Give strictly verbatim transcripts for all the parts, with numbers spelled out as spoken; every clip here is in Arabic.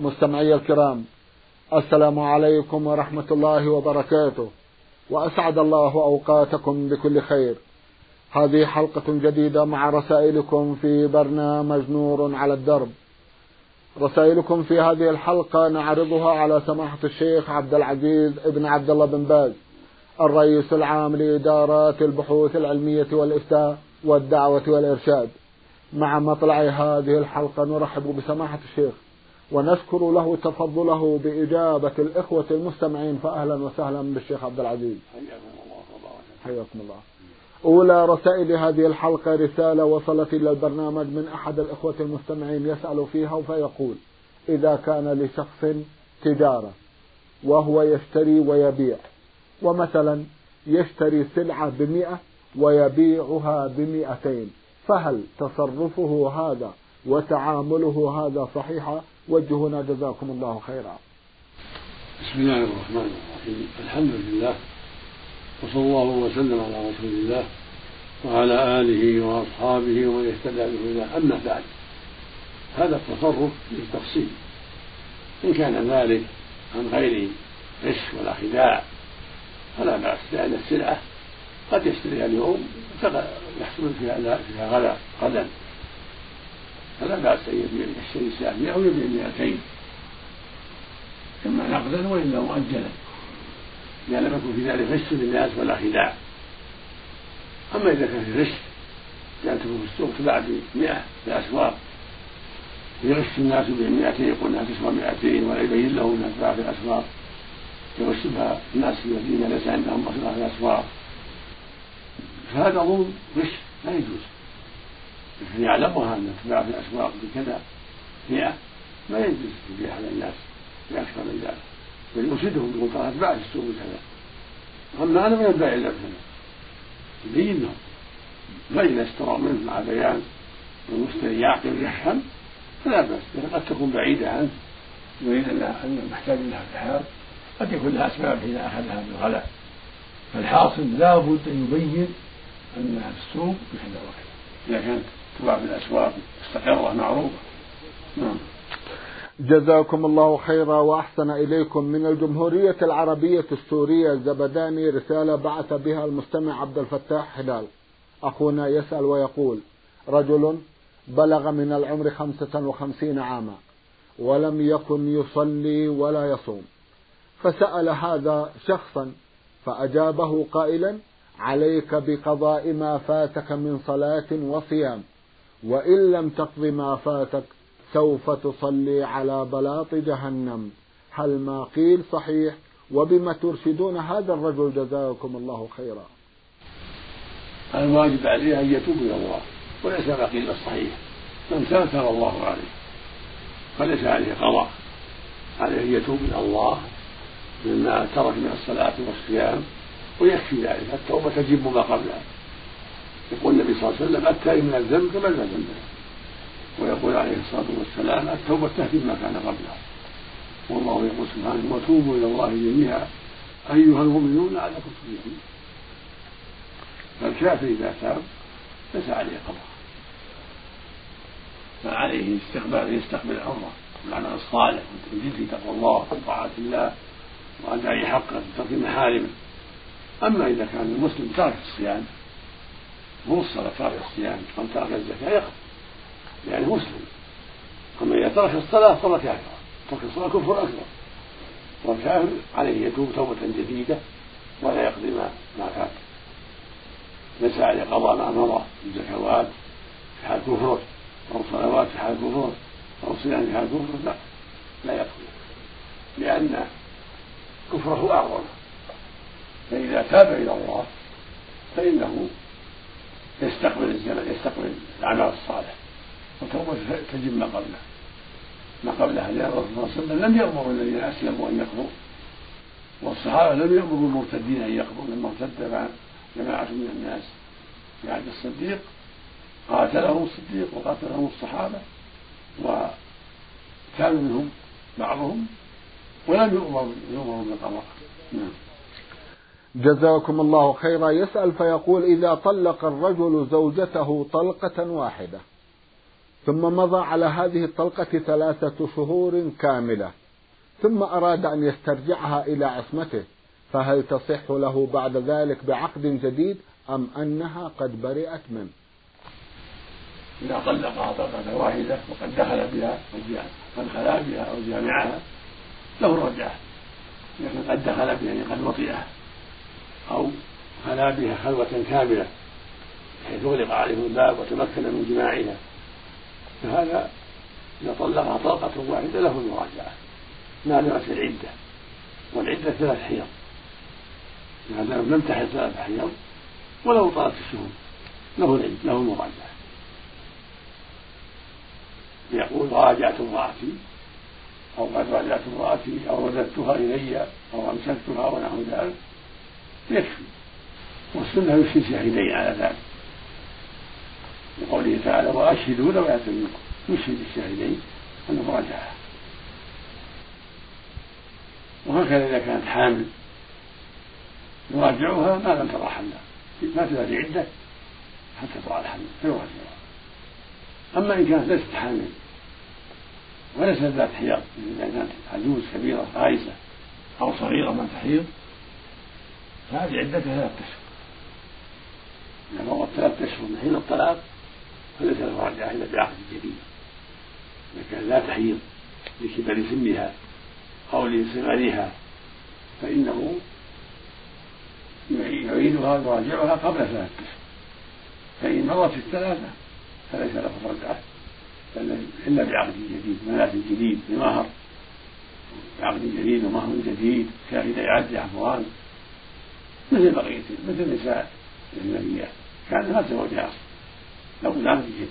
مستمعي الكرام، السلام عليكم ورحمة الله وبركاته، وأسعد الله أوقاتكم بكل خير. هذه حلقة جديدة مع رسائلكم في برنامج نور على الدرب. رسائلكم في هذه الحلقة نعرضها على سماحة الشيخ عبد العزيز ابن عبد الله بن باز، الرئيس العام لإدارات البحوث العلمية والإفتاء والدعوة والإرشاد. مع مطلع هذه الحلقة نرحب بسماحة الشيخ ونشكر له تفضله بإجابة الإخوة المستمعين، فأهلا وسهلا بالشيخ عبد العزيز. حياكم الله. أولى رسائل هذه الحلقة رسالة وصلت إلى البرنامج من أحد الإخوة المستمعين يسأل فيها فيقول: إذا كان لشخص تجارة وهو يشتري ويبيع، ومثلا يشتري سلعة بمئة ويبيعها بمئتين، فهل تصرفه هذا وتعامله هذا صحيحا؟ وجهنا جزاكم الله خيرا. بسم الله الرحمن الرحيم، الحمد لله، وصلى الله وسلم على رسول الله وعلى آله وأصحابه ومن اهتدى بهداه. أما بعد، هذا التصرف بالتفصيل، إن كان ذلك عن غير غش ولا خداع فلا بأس، لأن السلعة قد يشتريها اليوم يحصل فيها فيها غلا غدا، فلا بأس أن يبيع يشتري سلعة مئة أو يبيع مئتين، إما نقدا وإلا مؤجلا، لأن لم يكن في ذلك غش للناس ولا خداع. أما إذا كان في غش، يعني تكون في السوق تباع بمئة في الأسواق يغش الناس بمئتين، يقول أنها تسوى مئتين ولا يبين له أنها تباع في الأسواق، يغش بها الناس الذين ليس عندهم مصلحة في الأسواق، فهذا ظلم غش لا يجوز. لكن يعلمها أن تباع في الأسواق بكذا مئة، ما يجوز تبيع على الناس بأكثر من ذلك، بل يرشدهم يقول ترى تباع في السوق بكذا. أما أنا ما ينبغي إلا بكذا، يبين لهم، فإذا اشتروا منه مع بيان والمشتري يعقل يفهم فلا بأس، لكن قد تكون بعيدة عنه يريد أن محتاج لها في الحال، قد يكون لها أسباب حين أخذها بالغلاء، فالحاصل لا بد أن يبين أنها في السوق بكذا وكذا إذا كانت تباع في الأسواق مستقرة معروفة. نعم. جزاكم الله خيرا وأحسن إليكم. من الجمهورية العربية السورية الزبداني رسالة بعث بها المستمع عبد الفتاح هلال. أخونا يسأل ويقول: رجل بلغ من العمر خمسة وخمسين عاما ولم يكن يصلي ولا يصوم، فسأل هذا شخصا فأجابه قائلا: عليك بقضاء ما فاتك من صلاة وصيام، وإن لم تقض ما فاتك سوف تصلي على بلاط جهنم. هل ما قيل صحيح؟ وبما ترشدون هذا الرجل جزاكم الله خيرا. الواجب عليه أن يتوب إلى الله، وليس ما قيل الصحيح، من تاب تاب الله عليه، فليس عليه قضاء، عليه أن يتوب إلى الله مما ترك من الصلاة والصيام، ويكفي ذلك، التوبة تجب ما قبلها. يقول النبي صلى الله عليه وسلم: التائب من الذنب كمن لا ذنب له، ويقول عليه الصلاة والسلام: التوبة تهدم ما كان قبلها. والله يقول سبحانه: وتوبوا إلى الله جميعا أيها المؤمنون لعلكم تفلحون. فالكافر إذا تاب ليس عليه قضاء، فعليه استقبال يستقبل الأمر بالعمل الصالح والتمجيد في تقوى الله وطاعة الله وأداء حقه وترك محارمه. أما إذا كان المسلم ترك الصيام مو الصلاة، ترك الصيام أو ترك الزكاة يقضي يعني مسلم. أما إذا ترك الصلاة فهو كافر، ترك الصلاة كفر أكبر، والكافر عليه يتوب توبة جديدة ولا يقضي ما ما فات، ليس عليه قضاء ما مضى من زكوات في حال كفره أو صلوات في حال كفره أو صيام في حال كفره، لا لا يقضي، لأن كفره أعظم. فإذا تاب إلى الله فإنه يستقبل الزمن، يستقبل العمل الصالح، وتوبة تجب ما قبله ما قبلها لأن الرسول صلى الله عليه وسلم لم يأمر الذين أسلموا أن يقضوا، والصحابة لم يأمروا المرتدين أن يقضوا. لما ارتد جماعة من الناس في عهد الصديق قاتلهم الصديق وقاتلهم الصحابة، وكان منهم بعضهم ولم يؤمروا بالقضاء. نعم. جزاكم الله خيرا. يسأل فيقول: إذا طلق الرجل زوجته طلقة واحدة ثم مضى على هذه الطلقة ثلاثة شهور كاملة، ثم أراد أن يسترجعها إلى عصمته، فهل تصح له بعد ذلك بعقد جديد أم أنها قد برئت منه؟ إذا طلقها طلقة واحدة وقد دخل بها قد خلا بها أو جامعها له الرجعة، لكن قد دخل بها يعني قد وطئها أو خلا بها خلوة كاملة بحيث أغلق عليه الباب وتمكن من جماعها، فهذا إذا طلقها طلقة واحدة له المراجعة ما دامت العدة، والعدة ثلاث حيض، ما دام لم تحض ثلاث حيض ولو طالت الشهور له العدة له المراجعة. يقول راجعت امرأتي أو قد راجعت امرأتي أو رددتها إلي أو أمسكتها ونحو ذلك يكفي، والسنة يشهد شاهدين على ذلك لقوله تعالى وأشهدوا لو يأتي منكم، يشهد الشاهدين أنه راجعها. وهكذا إذا كانت حامل يراجعها ما لم تضع حملا، ما تزال عدة حتى تضع الحمل فيراجعها. أما إن كانت ليست حامل وليست ذات حيض، إذا كانت عجوز كبيرة غائسة أو صغيرة ما تحيض فهذه عدتها ثلاثة أشهر، إذا مرت ثلاثة أشهر من حين الطلاق فليس له رجعة إلا بعقد جديد. إذا كان لا تحيض لكبر سنها أو لصغرها فإنه يعيدها ويراجعها قبل ثلاثة أشهر، فإن مرت الثلاثة فليس له رجعة إلا بعقد جديد، ملاذ جديد بمهر، بعقد جديد ومهر جديد، شاهد عدل عفوان، مثل بقية مثل نساء النبيات كان ما تزوجها أصلا لو بعقد جديد.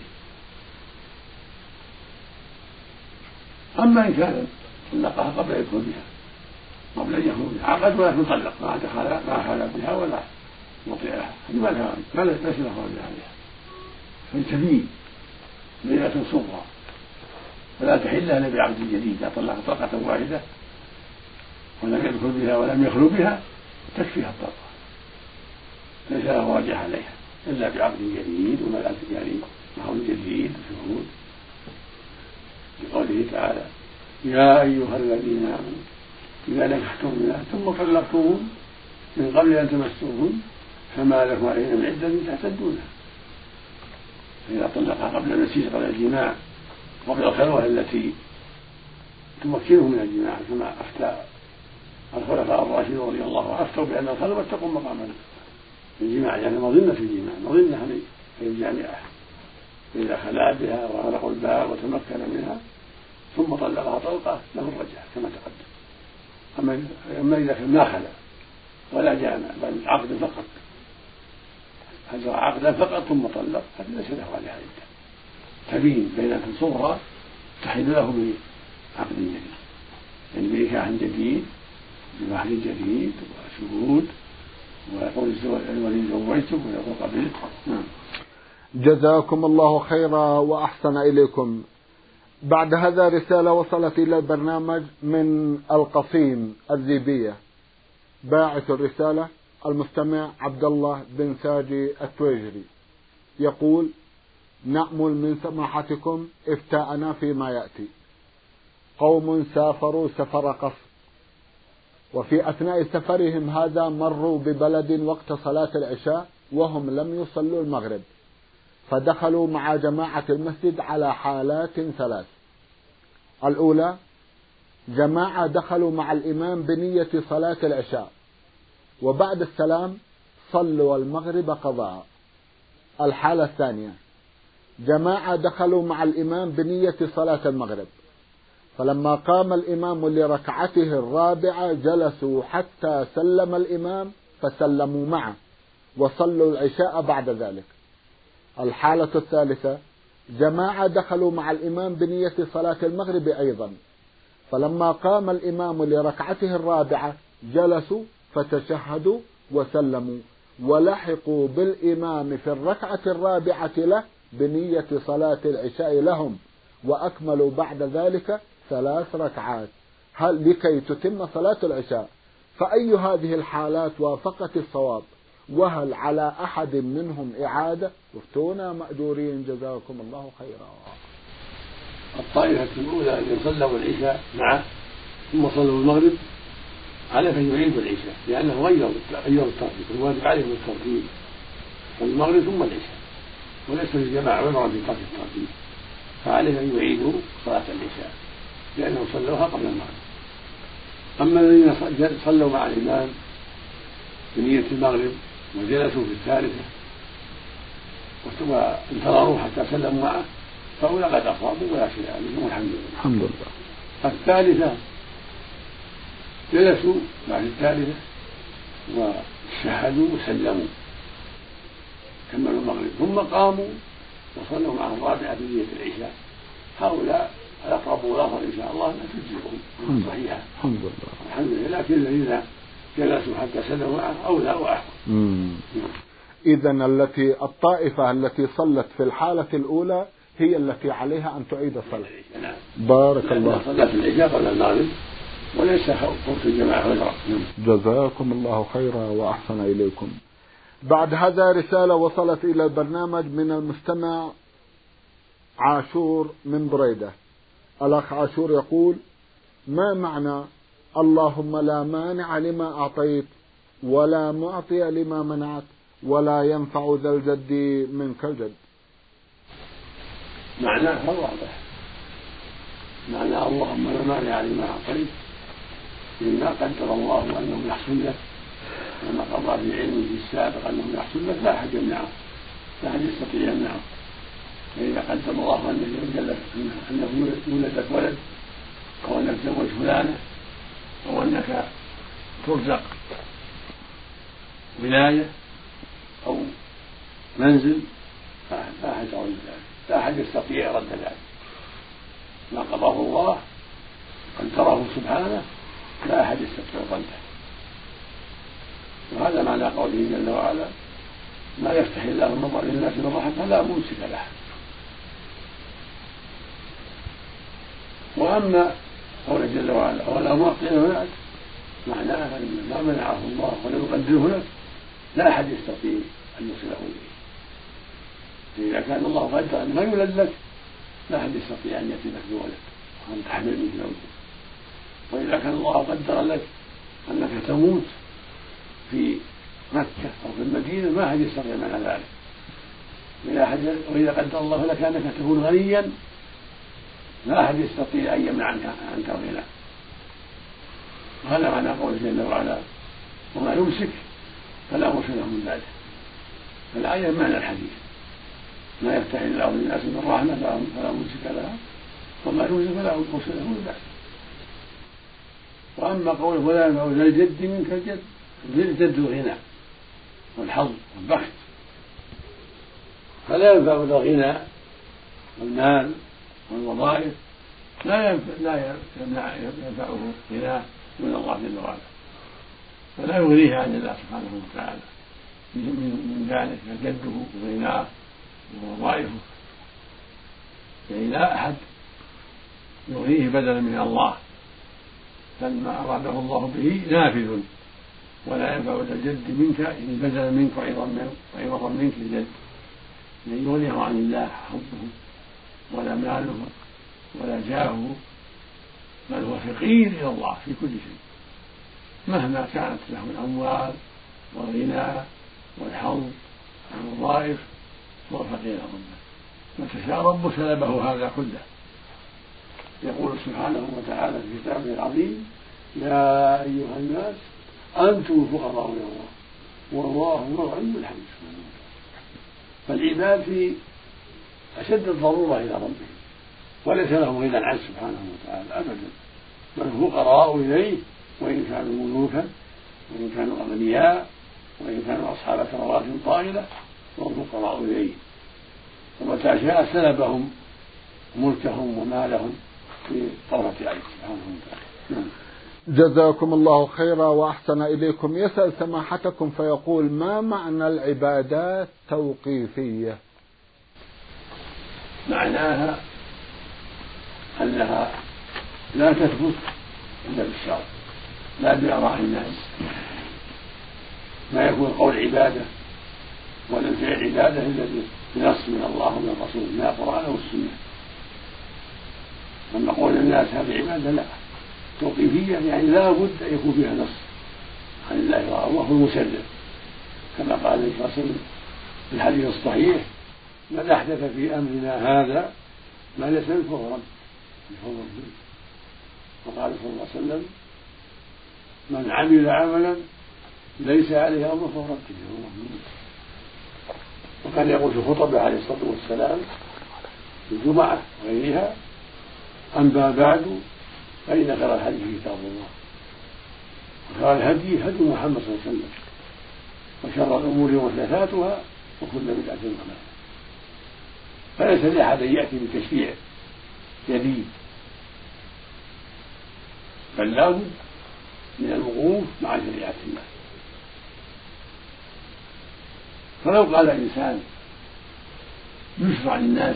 أما إن كان طلقها قبل يدخل بها قبل أن يدخل بها عقد ولكن طلق ما دخل ما حال بها ولا وطئها، هذه ما لها ما ليس له رجعة عليها، فالتبين ليلة صغرى ولا تحل الا بعقد جديد. اذا طلق طلقه واحده ولم يدخل بها ولم يخلو بها تكفيها الطلقه، ليس له راجع عليها الا بعقد جديد وملأ يعني مهر جديد وشهود، لقوله تعالى يا ايها الذين امنوا اذا نكحتم ثم طلقتموهن من قبل ان تمسوهن فما لكم عليهن من عدة تعتدونها. فإذا طلقها قبل المسيس قبل الجماع قبل الخلوة التي تمكنه من الجماع، كما أفتى الخلفاء الراشدون رضي الله عنهم أفتوا بأن الخلوة تقوم مقام الجماع، يعني مظنة الجماع مظنة للجامعة، فإذا خلا بها وغلق الباب وتمكن منها ثم طلقها طلقة له الرجعة كما تقدم. أما إذا كان ما خلا ولا جامع بل عقد فقط هجر عقدا فقط ثم طلق هذا ليس له عليها عدة، تبين بينة صغرى تحل له بعقد جديد، يعني بنكاح جديد بمهر جديد وشهود ويقول الولي زوجته ويقول قبلت. جزاكم الله خيرا وأحسن إليكم. بعد هذا رسالة وصلت إلى البرنامج من القصيم الذيبية، باعث الرسالة المستمع عبد الله بن ساجي التويجري، يقول نأمل من سماحتكم إفتاءنا فيما يأتي. قوم سافروا سفر قصر، وفي أثناء سفرهم هذا مروا ببلد وقت صلاة العشاء وهم لم يصلوا المغرب، فدخلوا مع جماعة المسجد على حالات ثلاث. الأولى جماعة دخلوا مع الإمام بنية صلاة العشاء وبعد السلام صلوا المغرب قضاء. الحالة الثانية جماعة دخلوا مع الإمام بنية صلاة المغرب، فلما قام الإمام لركعته الرابعة جلسوا حتى سلم الإمام فسلموا معه وصلوا العشاء بعد ذلك. الحالة الثالثة جماعة دخلوا مع الإمام بنية صلاة المغرب أيضا، فلما قام الإمام لركعته الرابعة جلسوا فتشهدوا وسلموا ولحقوا بالإمام في الركعة الرابعة له بنية صلاة العشاء لهم وأكملوا بعد ذلك ثلاث ركعات هل لكي تتم صلاة العشاء. فأي هذه الحالات وافقت الصواب؟ وهل على أحد منهم إعادة؟ افتونا مأجورين جزاكم الله خيرا. الطائفة الأولى أن صلوا العشاء معه ثم صلوا المغرب عليه أن يعيدوا العشاء لأنه غيروا غيروا الترتيب، الواجب عليهم الترتيب المغرب ثم العشاء، وليس للجماعة عذرا في ترك الترتيب، فعليه أن يعيدوا صلاة العشاء لأنهم صلوها قبل المغرب. أما الذين صلوا مع الإمام بنية المغرب وجلسوا في الثالثة وانتظروا حتى سلموا معه فأولى قد أصابوا ولا شيء عليهم والحمد لله. الحمد لله. الثالثة جلسوا بعد الثالثة وشهدوا وسلموا كملوا المغرب ثم قاموا وصلوا معه الرابعة بنية العشاء، هؤلاء الأقربون لهم إن شاء الله لا تجزئهم صحيحة الحمد لله الحمد لله، لكن الذين جلسوا حتى سلموا معه أولى وأحسن. إذن التي الطائفة التي صلت في الحالة الأولى هي التي عليها أن تعيد الصلاة. نعم. بارك الله. صلاة العشاء قبل المغرب وليس خوف الجماعة عذرا. جزاكم الله خيرا وأحسن إليكم. بعد هذا رسالة وصلت إلى البرنامج من المستمع عاشور من بريدة. الأخ عاشور يقول: ما معنى اللهم لا مانع لما أعطيت ولا معطي لما منعت ولا ينفع ذا الجد منك الجد؟ معناه واضح، معنى اللهم لا مانع لما أعطيت مما قدر الله أنه يحصل لك وما قضى في علمه في السابق أنه يحصل لك لا أحد يمنعه، لا أحد يستطيع يمنعه. فإذا قدر الله أنه يولد لك ولد أو أنك تزوج فلانة أو أنك ترزق ولاية أو منزل لا أحد يرد ذلك، لا أحد يستطيع رد ذلك. ما قضاه الله قدره سبحانه لا أحد يستطيع رده. وهذا معنى قوله جل وعلا: ما يفتح الله النظر للناس من رحمة فلا ممسك له. وأما قوله جل وعلا: ولا معطي لما معناها أن ما منعه الله ولم يقدره لك لا أحد يستطيع أن يوصله إليه. فإذا كان الله قدر أن ما يولد لك لا أحد يستطيع أن يأتي لك بولد وأن تحمل منه زوجك. وإذا كان الله قدر لك أنك تموت في مكة أو في المدينة ما أحد يستطيع منع ذلك. وإذا قدر الله لك أنك تكون غنيا لا أحد يستطيع أن يمنع عنك الغنى. وهذا معنى قوله جل وعلا: وما يمسك فلا مرسل له من بعده. فالآية معنى الحديث: ما يفتح الله للناس من رحمة فلا ممسك لها وما يمسك فلا مرسل له من بعده. وأما قوله: ولا ينفع ذا الجد منك الجد، الجد الغنى والحظ والبخت، فلا ينفع ذا الغنى والمال والوظائف لا لا ينفعه غناه من الله جل وعلا، فلا يغنيه عن الله سبحانه وتعالى من ذلك جده وغناه ووظائفه، يعني لا أحد يغنيه بدلا من الله، بل ما أراده الله به نافذ. ولا ينفع ذا الجد منك يعني بدلا منك وعوضا منك الجد، يعني يغنيه عن الله حبه ولا ماله ولا جاهه، بل هو فقير إلى الله في كل شيء مهما كانت له الأموال والغنى والحظ والوظائف، هو فقير إلى ربه. متى شاء ربه سلبه هذا كله. يقول سبحانه وتعالى في كتابه العظيم: يا أيها الناس أنتم الفقراء إلى الله والله هو الغني الحميد. فالعباد في أشد الضرورة إلى ربهم وليس لهم غنى عنه سبحانه وتعالى أبدا، بل الفقراء إليه وإن كانوا ملوكا وإن كانوا أغنياء وإن كانوا أصحاب ثروات طائلة وهم فقراء إليه. ومتى شاء سلبهم ملكهم ومالهم في طرفة عين سبحانه وتعالى. جزاكم الله خيرا وأحسن إليكم. يسأل سماحتكم فيقول: ما معنى العبادات توقيفية؟ معناها أنها لا تثبت إلا بالشرع لا بآراء الناس. ما يكون قول عبادة ولا الفعل عبادة إلا بنص من الله ومن الرسول من القرآن والسنة. أما قول الناس هذه عبادة لا، توقيفية يعني لا بد أن يكون فيها نص عن الله والله المسلم، كما قال النبي صلى الله عليه وسلم في الحديث الصحيح: من أحدث في أمرنا هذا ما ليس منه فهو رد. وقال صلى الله عليه وسلم: من عمل عملا ليس عليه أمر فهو رد. وكان يقول في خطبه عليه الصلاة والسلام في الجمعة وغيرها: أما بعد فإن خير الحديث كتاب الله، وخير الهدي هدي محمد صلى الله عليه وسلم، وشر الأمور محدثاتها وكل بدعة ضلالة. فليس لأحد أن يأتي بتشريع جديد، بل لا بد من الوقوف مع شريعة الله. فلو قال الإنسان يشرع للناس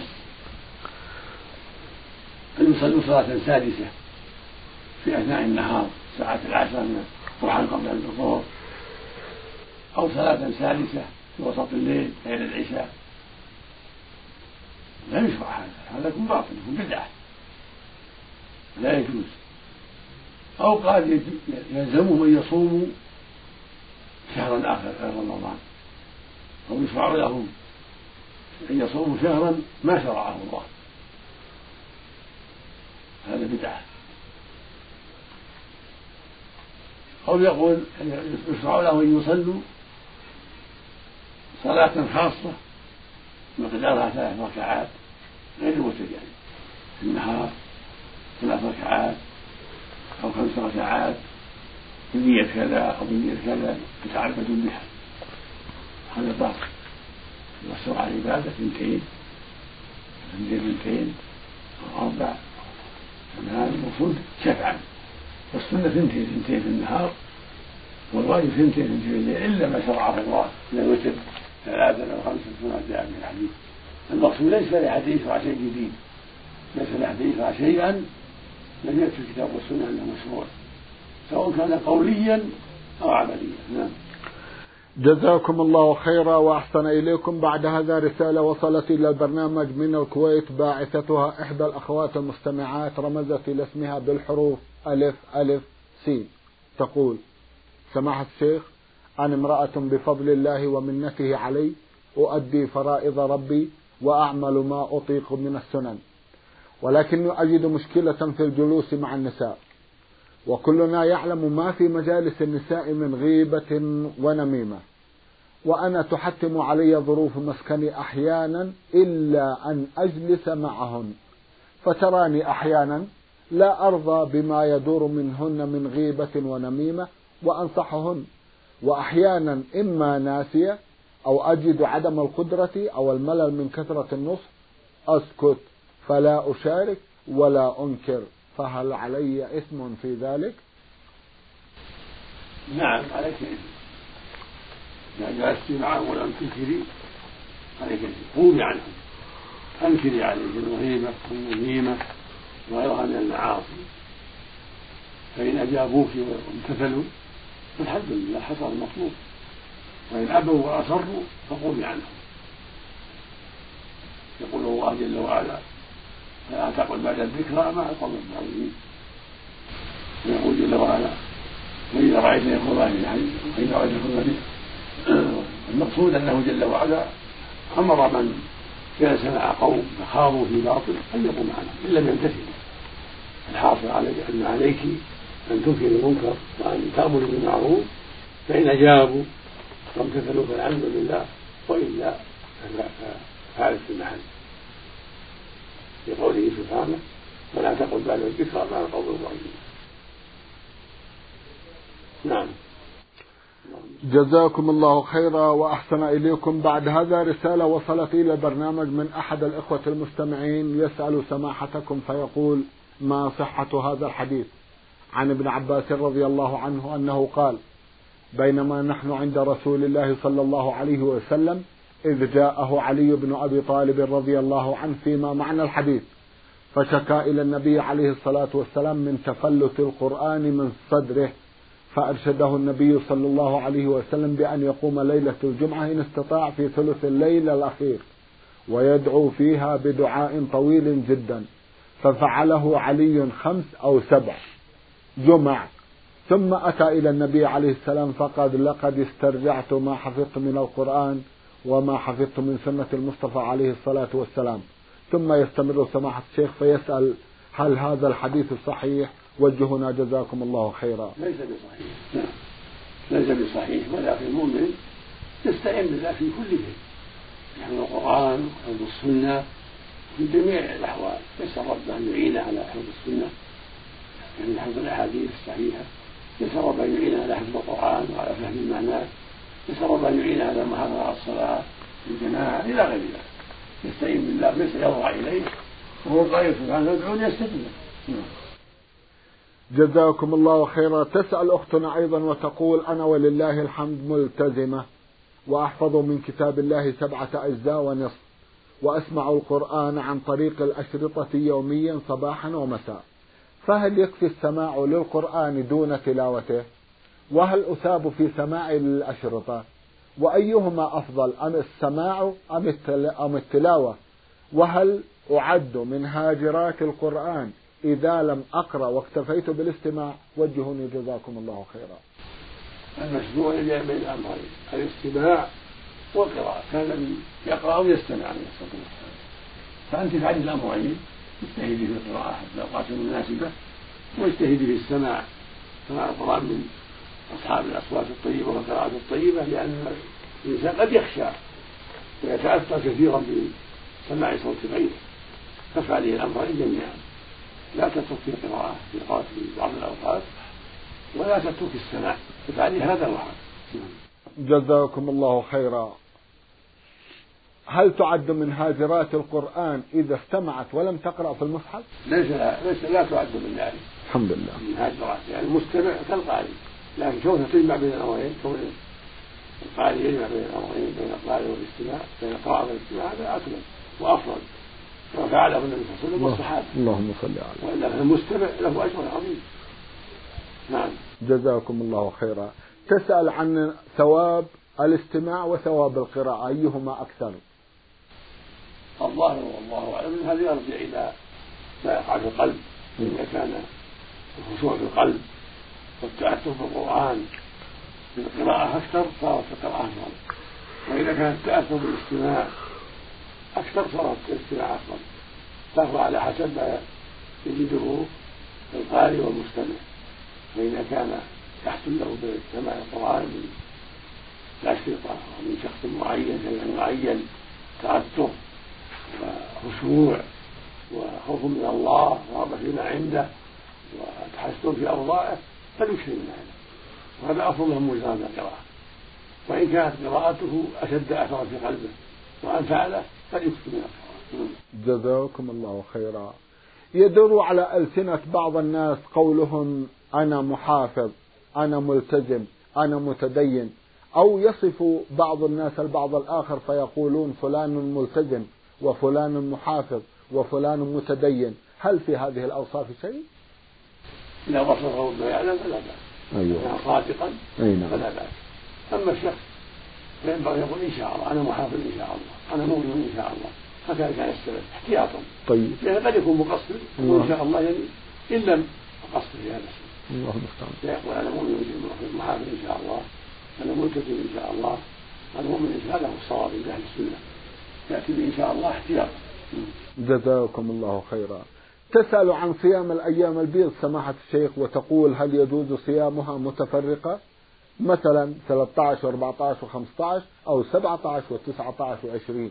أن يصلوا صلاة سادسة في أثناء النهار ساعة العشر من الضحى قبل الظهر، أو صلاة سادسة في وسط الليل غير العشاء، لا يشرع هذا، هذا يكون باطل، يكون بدعة لا يجوز. أو قال يلزمهم أن يصوموا شهرا آخر غير رمضان، أو يشرع لهم أن يصوموا شهرا ما شرعه الله، هذا بدعة. أو يقول يشرع لهم أن يصلوا صلاة خاصة مقدارها ثلاث ركعات غير الوتر، يعني في النهار ثلاث ركعات أو خمس ركعات بنية كذا أو بنية كذا يتعبدون بها، هذا باطل. والشرع العبادة اثنتين اثنتين اثنتين أو أربع، هذا المقصود شفعا، والسنة ثنتين ثنتين في النهار، والواجب ثنتين ثنتين في الليل، إلا ما شرعه الله من الوتر ثلاثة أو خمسة كما جاء في الحديث. المقصود ليس لأحد يشرع شيء جديد، ليس لأحد يشرع شيئا لم يأتي الكتاب والسنة أنه مشروع، سواء كان قوليا أو عمليا. نعم. جزاكم الله خيرا وأحسن إليكم. بعد هذا رسالة وصلت إلى البرنامج من الكويت، باعثتها إحدى الأخوات المستمعات، رمزت إلى اسمها بالحروف ألف ألف سين، تقول: سماحة الشيخ، أنا امرأة بفضل الله ومنته علي أؤدي فرائض ربي وأعمل ما أطيق من السنن، ولكني أجد مشكلة في الجلوس مع النساء، وكلنا يعلم ما في مجالس النساء من غيبة ونميمة، وأنا تحتم علي ظروف مسكني أحيانا إلا أن أجلس معهن، فتراني أحيانا لا أرضى بما يدور منهن من غيبة ونميمة وأنصحهن، وأحيانا إما ناسية أو أجد عدم القدرة أو الملل من كثرة النصح أسكت فلا أشارك ولا أنكر، فهل علي إثم في ذلك؟ نعم عليك إثم، إذا جلست معهم ولم تنكري عليك إثم، قومي عنهم، أنكري عليهم الغيبة والنميمة وغيرها من المعاصي، فإن أجابوك وامتثلوا فالحمد لله حصل المطلوب، وإن أبوا وأصروا فقومي عنهم. يقول الله جل وعلا: فلا تقل بعد الذكرى مع القوم الظالمين. ويقول جل وعلا: وإذا رأيت يخرج في الحي وإذا رأيت يخرج به. المقصود أنه جل وعلا أمر من جلس مع قوم فخاضوا في باطل أن يقوم عنهم إن لم يمتثلوا. الحاصل عليك أن عليك أن تنكر المنكر وأن تأمر بالمعروف، فإن أجابوا وامتثلوا فالحمد لله، وإلا فعلت في المحل، لقوله سبحانه: ولا تقل بعد الذكرى مع القوم الظالمين. نعم. جزاكم الله خيرا وأحسن إليكم. بعد هذا رسالة وصلت إلى البرنامج من أحد الإخوة المستمعين، يسأل سماحتكم فيقول: ما صحة هذا الحديث عن ابن عباس رضي الله عنه أنه قال: بينما نحن عند رسول الله صلى الله عليه وسلم إذ جاءه علي بن أبي طالب رضي الله عنه فيما معنى الحديث، فشكى إلى النبي عليه الصلاة والسلام من تفلت القرآن من صدره، فأرشده النبي صلى الله عليه وسلم بأن يقوم ليلة الجمعة إن استطاع في ثلث الليل الأخير، ويدعو فيها بدعاء طويل جدا، ففعله علي خمس أو سبع جمع، ثم أتى إلى النبي عليه السلام فقال لقد استرجعت ما حفظت من القرآن وما حفظت من سنة المصطفى عليه الصلاة والسلام. ثم يستمر سماحة الشيخ فيسأل هل هذا الحديث الصحيح؟ وجهنا جزاكم الله خيرا. ليس بصحيح، نعم ليس بصحيح، ولكن المؤمن يستعين بالله في كل شيء، يحفظ القرآن وحفظ السنة في جميع الأحوال، يسأل ربه أن يعينه على حفظ السنة يعني حفظ الأحاديث الصحيحة، يسأل ربه أن يعينه على حفظ القرآن وعلى فهم معناه، يسأل ربه أن يعينه على المحافظة على الصلاة في الجماعة إلى غير ذلك. يستعين بالله ليس يضرع إليه، وهو قائل سبحانه ادعوني يستجب لكم. جزاكم الله خيرا. تسأل أختنا أيضا وتقول أنا ولله الحمد ملتزمة وأحفظ من كتاب الله سبعة أجزاء ونصف، وأسمع القرآن عن طريق الأشرطة يوميا صباحا ومساء، فهل يكفي السماع للقرآن دون تلاوته؟ وهل أثاب في سماع الأشرطة؟ وأيهما أفضل، أم السماع أم التلاوة؟ وهل أعد من هاجرات القرآن إذا لم أقرأ واكتفيت بالاستماع؟ وجهوني جزاكم الله خيرا. المشروع يجمع بين الأمرين، الاستماع والقراءة، كان الذي يقرأ ويستمع عليه الصلاة والسلام، فأنت فعلي الأمرين، اجتهدي في القراءة حتى الأوقات المناسبة، واجتهدي في السماع سماع القرآن من أصحاب الأصوات الطيبة والقراءات الطيبة، لأن الإنسان قد يخشى ويتأثر كثيرا بسماع صوت غيره، فافعلي الأمرين جميعا، لا تتركي القراءة في بعض الأوقات ولا تتركي السماع، افعلي هذا وهذا. جزاكم الله خيرا. هل تعد من هاجرات القرآن إذا استمعت ولم تقرأ في المصحف؟ ليس لا, ليس لا تعد من ذلك. الحمد لله. من هاجرات يعني المستمع كالقارئ، لكن كونها تجمع بين الأمرين، كون القارئ يجمع بين الأمرين بين القراءة والاستماع، بين القراءة والاستماع، هذا أكمل وأفضل، كما فعله النبي صلى الله عليه وسلم والصحابة. اللهم صل عليه. وإلا فالمستمع له أجر عظيم. نعم. جزاكم الله خيرا. تسأل عن ثواب الاستماع وثواب القراءة، أيهما أكثر؟ الظاهر والله أعلم هذا يرجع إلى ما يقع في القلب، إذا كان الخشوع في القلب والتأثر بالقرآن بالقراءة أكثر صارت القراءة أفضل، وإذا كان التأثر بالاستماع أكثر صارت الاستماع أفضل، تفضل على حسب ما يجده القارئ والمستمع. فإذا كان يحصل له بسماع القرآن من الأشرطة ومن شخص معين شيء معين تأثر وخشوع وخوف من الله ورغبة فيما عنده وتحسن في أوضاعه فليكثر من هذا، وهذا أفضل من مجرد القراءة. وإن كانت قراءته أشد أثرا في قلبه وأنفع له فليكثر من القراءة. جزاكم الله خيرا. يدور على ألسنة بعض الناس قولهم أنا محافظ، أنا ملتزم، أنا متدين، أو يصف بعض الناس البعض الآخر فيقولون فلان ملتزم وفلان محافظ وفلان متدين. هل في هذه الأوصاف شيء؟ إذا وصفه ما يعلم فلا بأس. أيوة. كان صادقا أيوة. فلا بأس. أما الشخص فينبغي يقول إن شاء الله أنا محافظ إن شاء الله، أنا مؤمن إن شاء الله، هكذا كان السلف احتياطا. طيب. لأنه قد يكون مقصر وإن شاء الله يعني إن لم أقصر في هذا الشيء. الله المستعان. فيقول أنا مؤمن محافظ إن شاء الله، أنا ملتزم إن شاء الله، أنا مؤمن إن شاء الله الصواب من أهل السنة، يأتي إن شاء الله احتياطا. جزاكم الله خيرا. تسأل عن صيام الأيام البيض سماحة الشيخ وتقول هل يجوز صيامها متفرقة، مثلا ثلاثة عشر وأربعة عشر وخمسة عشر أو سبعة عشر وتسعة عشر وعشرين؟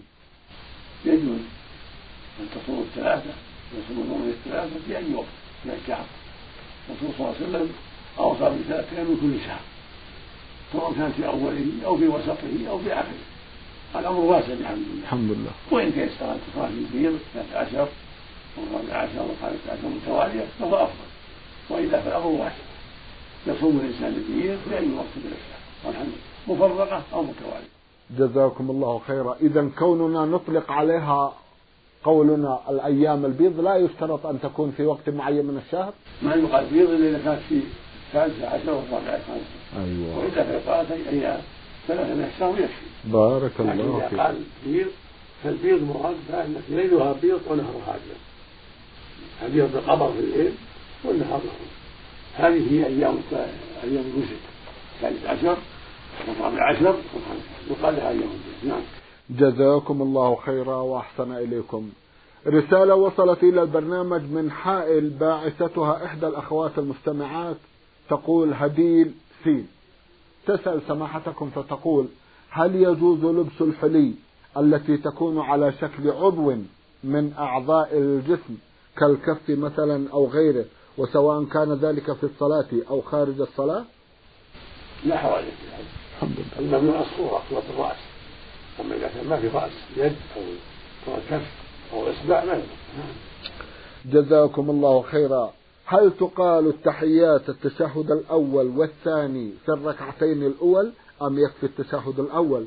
يجوز أن تصوم الثلاثة ويصوم يوم الثلاثة في أي وقت من الشهر. الرسول صلى الله عليه وسلم أوصى بثلاثة أيام من كل شهر، سواء كان في أوله أو في وسطه أو في آخره، الأمر واسع بحمد الله. الحمد لله. وإن كان يستطيع تصام البيض ثلاثة عشر والرابع عشر والخامس عشر متوالية فهو أفضل، وإلا فالأمر واسع، يصوم الإنسان البيض في أي وقت من الشهر والحمد مفرقة أو متوالية. جزاكم الله خيرا. إذا كوننا نطلق عليها قولنا الأيام البيض لا يشترط أن تكون في وقت معين من الشهر؟ ما يقال بيض إلا إذا كانت في الثالثة عشر والرابع عشر. أيوة. وإلا في ثلاثة أيام ثلاثة من الشهر يكفي. بارك الله فيك. قال بيض فالبيض مراد فإن ليلها بيض ونهرها أبيض. هديهم بالقمر في الليل والنهار لهم. هذه هي أيام أيام الوسط، الثالث عشر والرابع عشر يقال لها أيام الوسط. نعم. جزاكم الله خيرا وأحسن إليكم. رسالة وصلت إلى البرنامج من حائل باعثتها إحدى الأخوات المستمعات، تقول هديل سين، تسأل سماحتكم فتقول: هل يجوز لبس الحلي التي تكون على شكل عضو من أعضاء الجسم كالكف مثلا أو غيره، وسواء كان ذلك في الصلاة أو خارج الصلاة؟ لا حوالي في هذا. الحمد لله. الممنوع الصورة صورة الرأس، أما إذا كان ما في رأس، يد أو كف أو إصبع ما يمنع. جزاكم الله خيرا. هل تقال التحيات التشهد الأول والثاني في الركعتين الأول أم يكفي التشهد الأول؟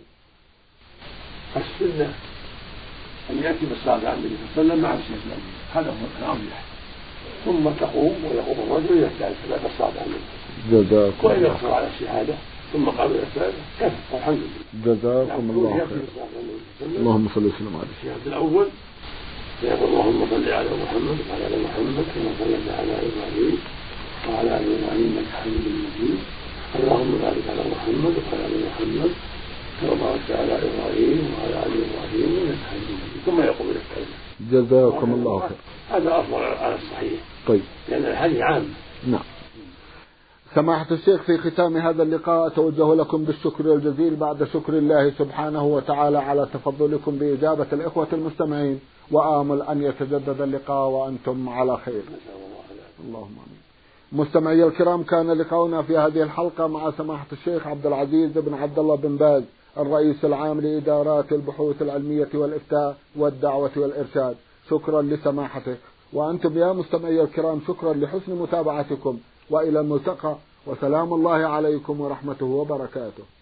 السنة أن يأتي بالصلاة على النبي صلى الله عليه وسلم مع التشهد الأول، هذا هو الأرجح، ثم تقوم ويقوم الرجل يحتاج إلى الصلاة على النبي. جزاكم وإن يقصر على الشهادة ثم قام إلى الثالثة كفى والحمد لله. جزاكم الله خيرا. اللهم صل وسلم على الشهادة الأول فيقول: اللهم صل على محمد وعلى آل محمد كما صليت على إبراهيم وعلى آل إبراهيم إنك حميد مجيد. اللهم بارك على محمد وعلى آل محمد كما باركت على إبراهيم وعلى آل إبراهيم إنك حميد مجيد. ثم يقوم إلى الثالثة. جزاكم الله خير. هذا أفضل على الصحيح. طيب. لأن الحديث عام. نعم. سماحة الشيخ، في ختام هذا اللقاء أتوجه لكم بالشكر الجزيل بعد شكر الله سبحانه وتعالى على تفضلكم بإجابة الإخوة المستمعين، وآمل أن يتجدد اللقاء وأنتم على خير. اللهم آمين. مستمعي الكرام، كان لقاؤنا في هذه الحلقة مع سماحة الشيخ عبد العزيز بن عبد الله بن باز، الرئيس العام لإدارات البحوث العلمية والإفتاء والدعوة والإرشاد. شكرا لسماحته، وأنتم يا مستمعي الكرام شكرا لحسن متابعتكم، وإلى الملتقى، وسلام الله عليكم ورحمته وبركاته.